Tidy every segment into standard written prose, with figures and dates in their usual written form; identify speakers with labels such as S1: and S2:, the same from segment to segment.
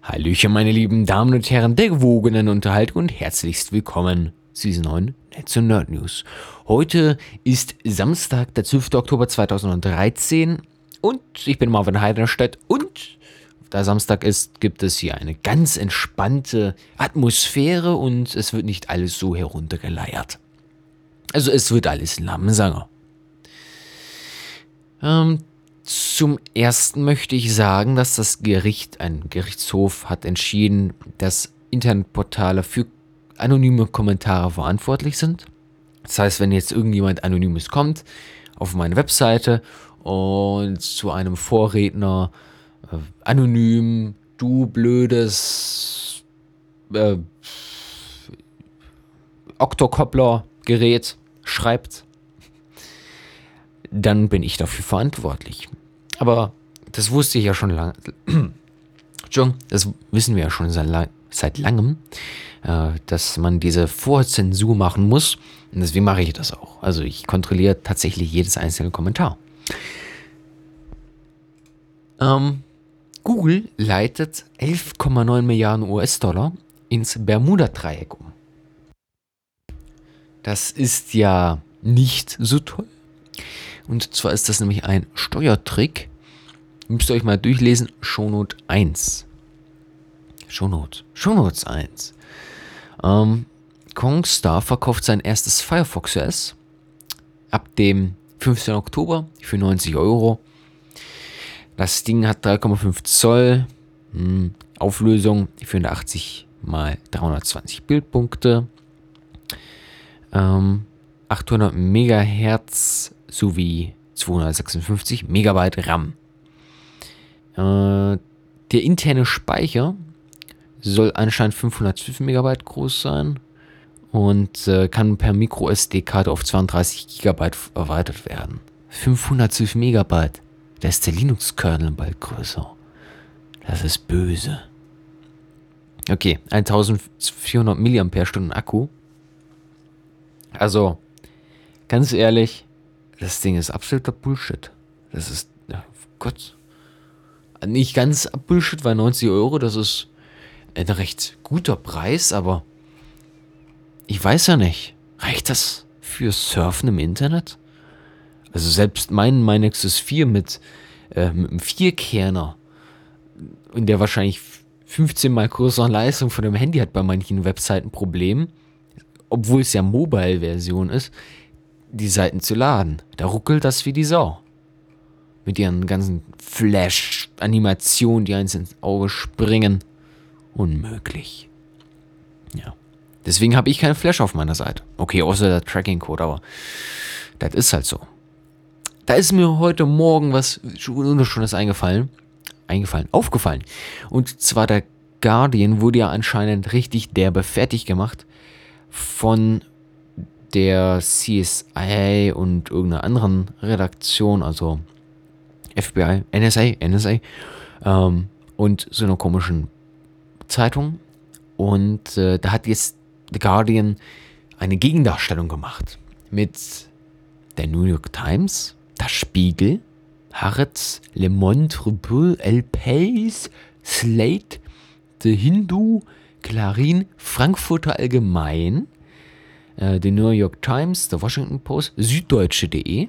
S1: Hallöchen, meine lieben Damen und Herren der gewogenen Unterhaltung und herzlichst willkommen zu diesen neuen Netz- und Nerd-News. Heute ist Samstag, der 12. Oktober 2013 und ich bin Marvin Heidenstedt und da Samstag ist, gibt es hier eine ganz entspannte Atmosphäre und es wird nicht alles so heruntergeleiert. Also es wird alles Lammensanger. Zum ersten möchte ich sagen, dass ein Gerichtshof hat entschieden, dass Internetportale für anonyme Kommentare verantwortlich sind. Das heißt, wenn jetzt irgendjemand Anonymes kommt auf meine Webseite und zu einem Vorredner anonym, du blödes Oktokoppler-Gerät schreibt, dann bin ich dafür verantwortlich. Aber das wusste ich ja schon lange. Das wissen wir ja schon seit langem, dass man diese Vorzensur machen muss. Und deswegen mache ich das auch. Also ich kontrolliere tatsächlich jedes einzelne Kommentar. Google leitet 11,9 Milliarden US-Dollar ins Bermuda-Dreieck um. Das ist ja nicht so toll. Und zwar ist das nämlich ein Steuertrick. Müsst ihr euch mal durchlesen. Shownote 1. Shownotes 1. Kongstar verkauft sein erstes Firefox OS ab dem 15. Oktober für 90 Euro. Das Ding hat 3,5 Zoll Auflösung, 480 x 320 Bildpunkte, 800 Megahertz sowie 256 Megabyte RAM. Der interne Speicher soll anscheinend 512 Megabyte groß sein und kann per Micro-SD-Karte auf 32 Gigabyte erweitert werden. 512 Megabyte. Da ist der Linux-Kernel bald größer. Das ist böse. Okay, 1400 mAh Akku. Also, ganz ehrlich, das Ding ist absoluter Bullshit. Das ist, Gott, nicht ganz Bullshit, weil 90 Euro, das ist ein recht guter Preis, aber ich weiß ja nicht, reicht das für Surfen im Internet? Also selbst mein Nexus 4 mit einem 4-Kerner und der wahrscheinlich 15 mal größeren Leistung von dem Handy hat bei manchen Webseiten ein Problem, obwohl es ja Mobile-Version ist, die Seiten zu laden. Da ruckelt das wie die Sau. Mit ihren ganzen Flash-Animationen, die eins ins Auge springen. Unmöglich. Ja. Deswegen habe ich keinen Flash auf meiner Seite. Okay, außer der Tracking-Code, aber das ist halt so. Da ist mir heute Morgen was Wunderschönes aufgefallen. Und zwar der Guardian wurde ja anscheinend richtig derbe fertig gemacht von der CSI und irgendeiner anderen Redaktion, also FBI, NSA und so einer komischen Zeitung. Und da hat jetzt The Guardian eine Gegendarstellung gemacht mit der New York Times, der Spiegel, Haaretz, Le Monde, Repubblique, El País, Slate, The Hindu, Clarín, Frankfurter Allgemein, die New York Times, der Washington Post, Süddeutsche.de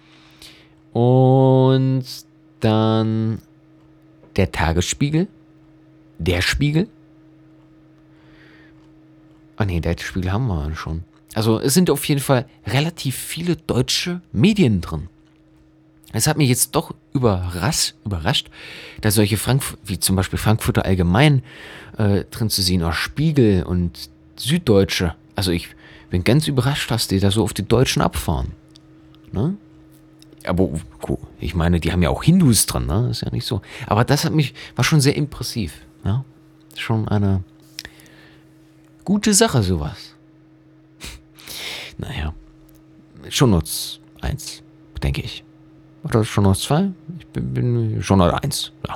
S1: und dann der Tagesspiegel, der Spiegel. Der Spiegel haben wir schon. Also es sind auf jeden Fall relativ viele deutsche Medien drin. Es hat mich jetzt doch überrascht, dass solche wie zum Beispiel Frankfurter Allgemein drin zu sehen, oder Spiegel und Süddeutsche. Also ich bin ganz überrascht, dass die da so auf die Deutschen abfahren. Ne? Aber ich meine, die haben ja auch Hindus drin, ne? Ist ja nicht so. Aber das war schon sehr impressiv. Ja? Schon eine gute Sache, sowas. Naja. Shownotes 1, denke ich. Oder Shownotes 2? Ich bin Shownotes 1, ja.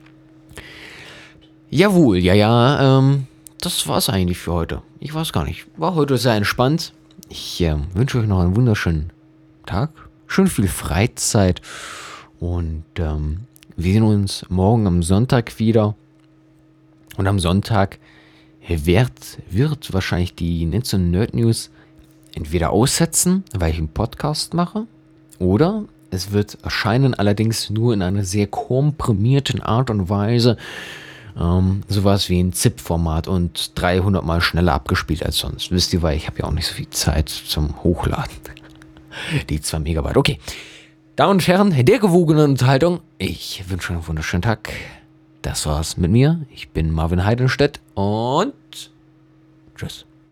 S1: Jawohl, das war's eigentlich für heute. Ich weiß gar nicht. War heute sehr entspannt. Ich wünsche euch noch einen wunderschönen Tag. Schön viel Freizeit. Und wir sehen uns morgen am Sonntag wieder. Und am Sonntag wird wahrscheinlich die Netz- und Nerd-News entweder aussetzen, weil ich einen Podcast mache, oder es wird erscheinen, allerdings nur in einer sehr komprimierten Art und Weise. Sowas wie ein ZIP-Format und 300 Mal schneller abgespielt als sonst. Wisst ihr, weil ich habe ja auch nicht so viel Zeit zum Hochladen. Die 2 Megabyte. Okay. Damen und Herren, der gewogenen Unterhaltung. Ich wünsche einen wunderschönen Tag. Das war's mit mir. Ich bin Marvin Heidenstedt und tschüss.